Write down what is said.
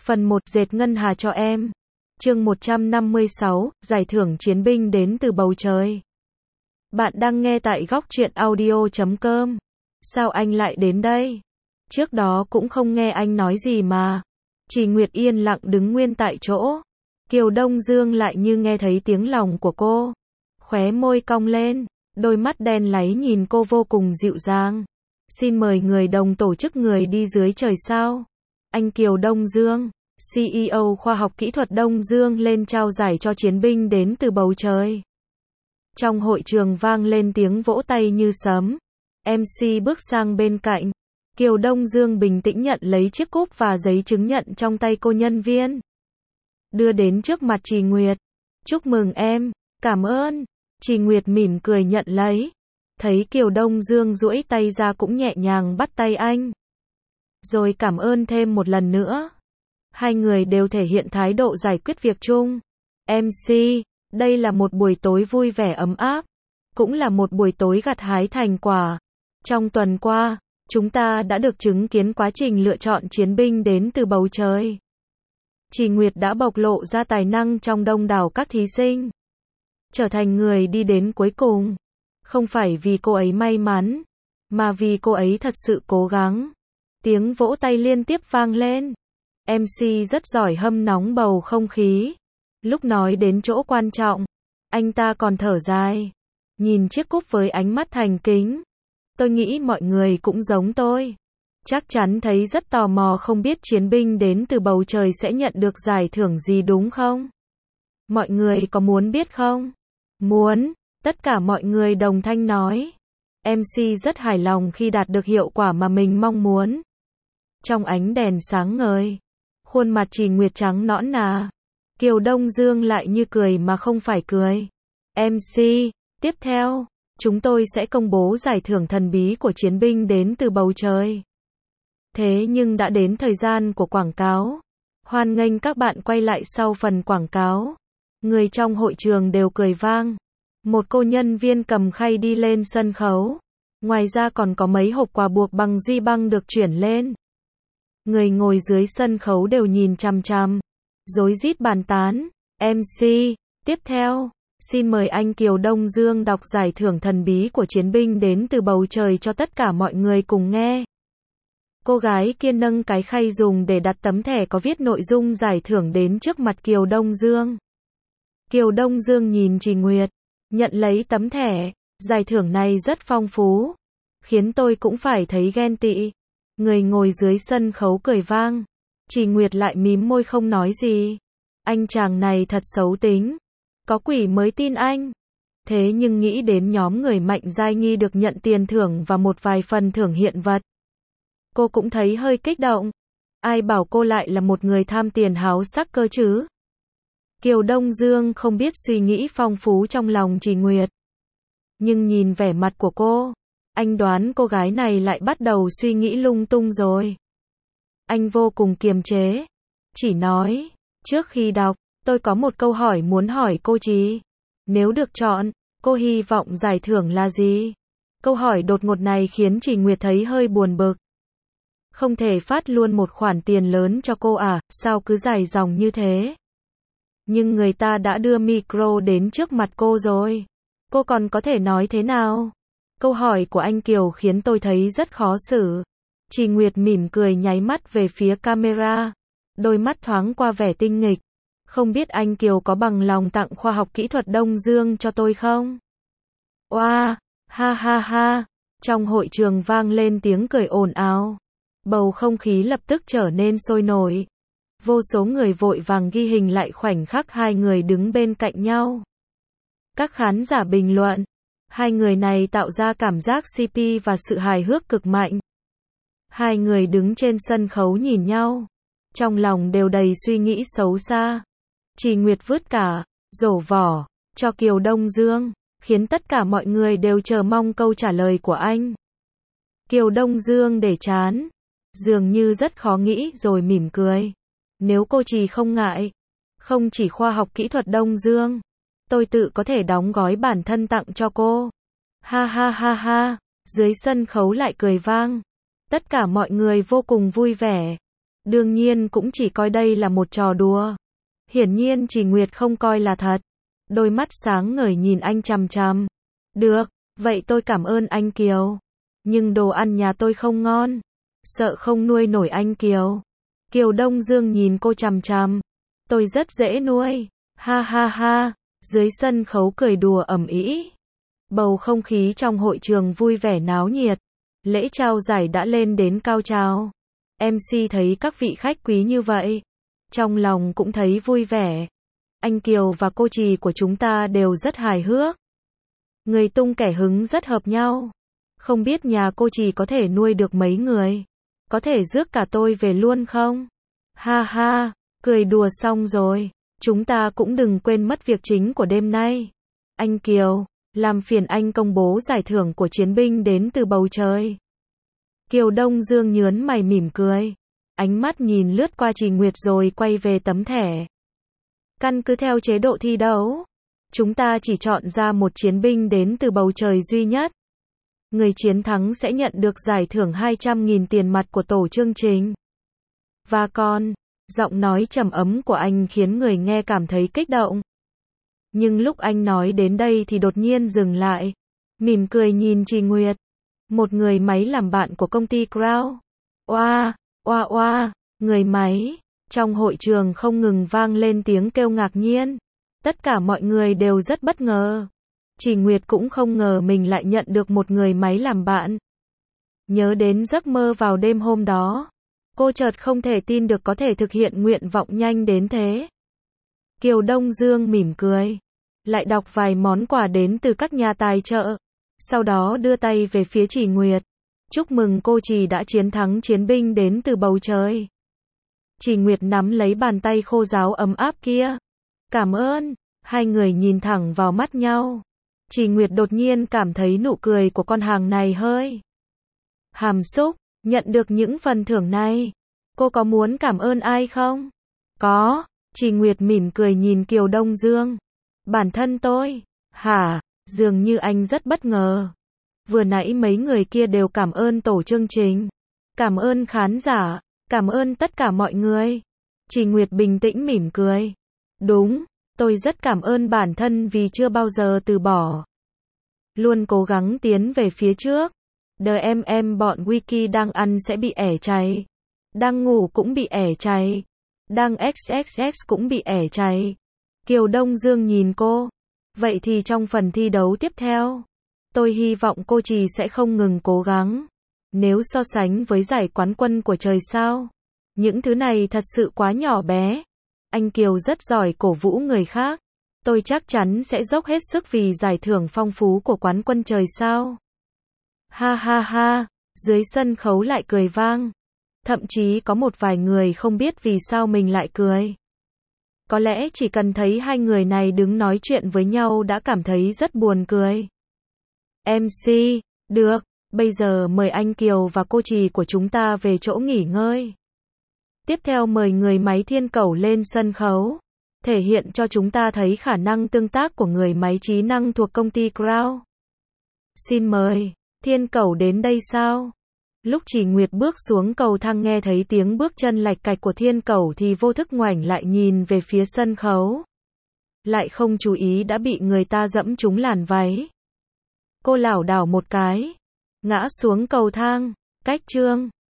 Phần 1 dệt ngân hà cho em. Chương 156, giải thưởng chiến binh đến từ bầu trời. Bạn đang nghe tại góc truyện audio.com. Sao anh lại đến đây? Trước đó cũng không nghe anh nói gì mà. Chỉ Nguyệt yên lặng đứng nguyên tại chỗ. Kiều Đông Dương lại như nghe thấy tiếng lòng của cô. Khóe môi cong lên, đôi mắt đen láy nhìn cô vô cùng dịu dàng. Xin mời người đồng tổ chức người đi dưới trời sao. Anh Kiều Đông Dương, CEO khoa học kỹ thuật Đông Dương lên trao giải cho chiến binh đến từ bầu trời. Trong hội trường vang lên tiếng vỗ tay như sấm. MC bước sang bên cạnh. Kiều Đông Dương bình tĩnh nhận lấy chiếc cúp và giấy chứng nhận trong tay cô nhân viên. Đưa đến trước mặt Chỉ Nguyệt. Chúc mừng em, cảm ơn. Chỉ Nguyệt mỉm cười nhận lấy. Thấy Kiều Đông Dương duỗi tay ra cũng nhẹ nhàng bắt tay anh. Rồi cảm ơn thêm một lần nữa. Hai người đều thể hiện thái độ giải quyết việc chung. MC, đây là một buổi tối vui vẻ ấm áp. Cũng là một buổi tối gặt hái thành quả. Trong tuần qua, chúng ta đã được chứng kiến quá trình lựa chọn chiến binh đến từ bầu trời. Chỉ Nguyệt đã bộc lộ ra tài năng trong đông đảo các thí sinh. Trở thành người đi đến cuối cùng. Không phải vì cô ấy may mắn, mà vì cô ấy thật sự cố gắng. Tiếng vỗ tay liên tiếp vang lên. MC rất giỏi hâm nóng bầu không khí. Lúc nói đến chỗ quan trọng, anh ta còn thở dài. Nhìn chiếc cúp với ánh mắt thành kính. Tôi nghĩ mọi người cũng giống tôi. Chắc chắn thấy rất tò mò không biết chiến binh đến từ bầu trời sẽ nhận được giải thưởng gì đúng không? Mọi người có muốn biết không? Muốn, tất cả mọi người đồng thanh nói. MC rất hài lòng khi đạt được hiệu quả mà mình mong muốn. Trong ánh đèn sáng ngời, khuôn mặt Chỉ Nguyệt trắng nõn nà. Kiều Đông Dương lại như cười mà không phải cười. MC, tiếp theo, chúng tôi sẽ công bố giải thưởng thần bí của chiến binh đến từ bầu trời. Thế nhưng đã đến thời gian của quảng cáo. Hoan nghênh các bạn quay lại sau phần quảng cáo. Người trong hội trường đều cười vang. Một cô nhân viên cầm khay đi lên sân khấu. Ngoài ra còn có mấy hộp quà buộc bằng duy băng được chuyển lên. Người ngồi dưới sân khấu đều nhìn chằm chằm, rối rít bàn tán. MC, tiếp theo, xin mời anh Kiều Đông Dương đọc giải thưởng thần bí của chiến binh đến từ bầu trời cho tất cả mọi người cùng nghe. Cô gái kia nâng cái khay dùng để đặt tấm thẻ có viết nội dung giải thưởng đến trước mặt Kiều Đông Dương. Kiều Đông Dương nhìn Chỉ Nguyệt, nhận lấy tấm thẻ. Giải thưởng này rất phong phú, khiến tôi cũng phải thấy ghen tị. Người ngồi dưới sân khấu cười vang. Chỉ Nguyệt lại mím môi không nói gì. Anh chàng này thật xấu tính. Có quỷ mới tin anh. Thế nhưng nghĩ đến nhóm người mạnh giai nghi được nhận tiền thưởng và một vài phần thưởng hiện vật. Cô cũng thấy hơi kích động. Ai bảo cô lại là một người tham tiền háo sắc cơ chứ? Kiều Đông Dương không biết suy nghĩ phong phú trong lòng Chỉ Nguyệt. Nhưng nhìn vẻ mặt của cô, anh đoán cô gái này lại bắt đầu suy nghĩ lung tung rồi. Anh vô cùng kiềm chế. Chỉ nói, trước khi đọc, tôi có một câu hỏi muốn hỏi cô Chỉ. Nếu được chọn, cô hy vọng giải thưởng là gì? Câu hỏi đột ngột này khiến Chỉ Nguyệt thấy hơi buồn bực. Không thể phát luôn một khoản tiền lớn cho cô à, sao cứ dài dòng như thế? Nhưng người ta đã đưa micro đến trước mặt cô rồi. Cô còn có thể nói thế nào? Câu hỏi của anh Kiều khiến tôi thấy rất khó xử. Chỉ Nguyệt mỉm cười nháy mắt về phía camera. Đôi mắt thoáng qua vẻ tinh nghịch. Không biết anh Kiều có bằng lòng tặng khoa học kỹ thuật Đông Dương cho tôi không? Oa, ha ha ha. Trong hội trường vang lên tiếng cười ồn ào. Bầu không khí lập tức trở nên sôi nổi. Vô số người vội vàng ghi hình lại khoảnh khắc hai người đứng bên cạnh nhau. Các khán giả bình luận. Hai người này tạo ra cảm giác CP và sự hài hước cực mạnh. Hai người đứng trên sân khấu nhìn nhau. Trong lòng đều đầy suy nghĩ xấu xa. Chỉ Nguyệt vứt cả rổ vỏ cho Kiều Đông Dương, khiến tất cả mọi người đều chờ mong câu trả lời của anh. Kiều Đông Dương để chán, dường như rất khó nghĩ rồi mỉm cười. Nếu cô Chỉ không ngại, không chỉ khoa học kỹ thuật Đông Dương, tôi tự có thể đóng gói bản thân tặng cho cô. Ha ha ha ha, dưới sân khấu lại cười vang. Tất cả mọi người vô cùng vui vẻ. Đương nhiên cũng chỉ coi đây là một trò đùa. Hiển nhiên Trì Nguyệt không coi là thật. Đôi mắt sáng ngời nhìn anh chằm chằm. Được, vậy tôi cảm ơn anh Kiều. Nhưng đồ ăn nhà tôi không ngon. Sợ không nuôi nổi anh Kiều. Kiều Đông Dương nhìn cô chằm chằm. Tôi rất dễ nuôi. Ha ha ha. Dưới sân khấu cười đùa ầm ĩ. Bầu không khí trong hội trường vui vẻ náo nhiệt. Lễ trao giải đã lên đến cao trào. MC thấy các vị khách quý như vậy. Trong lòng cũng thấy vui vẻ. Anh Kiều và cô Trì của chúng ta đều rất hài hước. Người tung kẻ hứng rất hợp nhau. Không biết nhà cô Trì có thể nuôi được mấy người. Có thể rước cả tôi về luôn không? Ha ha, cười đùa xong rồi. Chúng ta cũng đừng quên mất việc chính của đêm nay. Anh Kiều, làm phiền anh công bố giải thưởng của chiến binh đến từ bầu trời. Kiều Đông Dương nhớn mày mỉm cười. Ánh mắt nhìn lướt qua Trì Nguyệt rồi quay về tấm thẻ. Căn cứ theo chế độ thi đấu, chúng ta chỉ chọn ra một chiến binh đến từ bầu trời duy nhất. Người chiến thắng sẽ nhận được giải thưởng 200.000 tiền mặt của tổ chương trình. Và còn, giọng nói trầm ấm của anh khiến người nghe cảm thấy kích động. Nhưng lúc anh nói đến đây thì đột nhiên dừng lại. Mỉm cười nhìn Trì Nguyệt. Một người máy làm bạn của công ty Crown. Oa, oa oa, người máy. Trong hội trường không ngừng vang lên tiếng kêu ngạc nhiên. Tất cả mọi người đều rất bất ngờ. Trì Nguyệt cũng không ngờ mình lại nhận được một người máy làm bạn. Nhớ đến giấc mơ vào đêm hôm đó. Cô chợt không thể tin được có thể thực hiện nguyện vọng nhanh đến thế. Kiều Đông Dương mỉm cười. Lại đọc vài món quà đến từ các nhà tài trợ. Sau đó đưa tay về phía Trì Nguyệt. Chúc mừng cô Trì đã chiến thắng chiến binh đến từ bầu trời. Trì Nguyệt nắm lấy bàn tay khô ráo ấm áp kia. Cảm ơn. Hai người nhìn thẳng vào mắt nhau. Trì Nguyệt đột nhiên cảm thấy nụ cười của con hàng này hơi hàm xúc. Nhận được những phần thưởng này, cô có muốn cảm ơn ai không? Có. Trì Nguyệt mỉm cười nhìn Kiều Đông Dương. Bản thân tôi. Hả? Dường như anh rất bất ngờ. Vừa nãy mấy người kia đều cảm ơn tổ chương trình. Cảm ơn khán giả. Cảm ơn tất cả mọi người. Trì Nguyệt bình tĩnh mỉm cười. Đúng, tôi rất cảm ơn bản thân vì chưa bao giờ từ bỏ. Luôn cố gắng tiến về phía trước. Bọn Wiki đang ăn sẽ bị ẻ chay. Đang ngủ cũng bị ẻ chay. Đang XXX cũng bị ẻ chay. Kiều Đông Dương nhìn cô. Vậy thì trong phần thi đấu tiếp theo, tôi hy vọng cô Trì sẽ không ngừng cố gắng. Nếu so sánh với giải quán quân của trời sao, những thứ này thật sự quá nhỏ bé. Anh Kiều rất giỏi cổ vũ người khác. Tôi chắc chắn sẽ dốc hết sức vì giải thưởng phong phú của quán quân trời sao. Ha ha ha, dưới sân khấu lại cười vang. Thậm chí có một vài người không biết vì sao mình lại cười. Có lẽ chỉ cần thấy hai người này đứng nói chuyện với nhau đã cảm thấy rất buồn cười. MC, được, bây giờ mời anh Kiều và cô Trì của chúng ta về chỗ nghỉ ngơi. Tiếp theo mời người máy thiên cẩu lên sân khấu. Thể hiện cho chúng ta thấy khả năng tương tác của người máy trí năng thuộc công ty Crown. Xin mời, thiên cẩu đến đây sao? Lúc Trì Nguyệt bước xuống cầu thang nghe thấy tiếng bước chân lạch cạch của thiên cẩu thì vô thức ngoảnh lại nhìn về phía sân khấu. Lại không chú ý đã bị người ta dẫm trúng làn váy. Cô lảo đảo một cái, ngã xuống cầu thang. Cách chương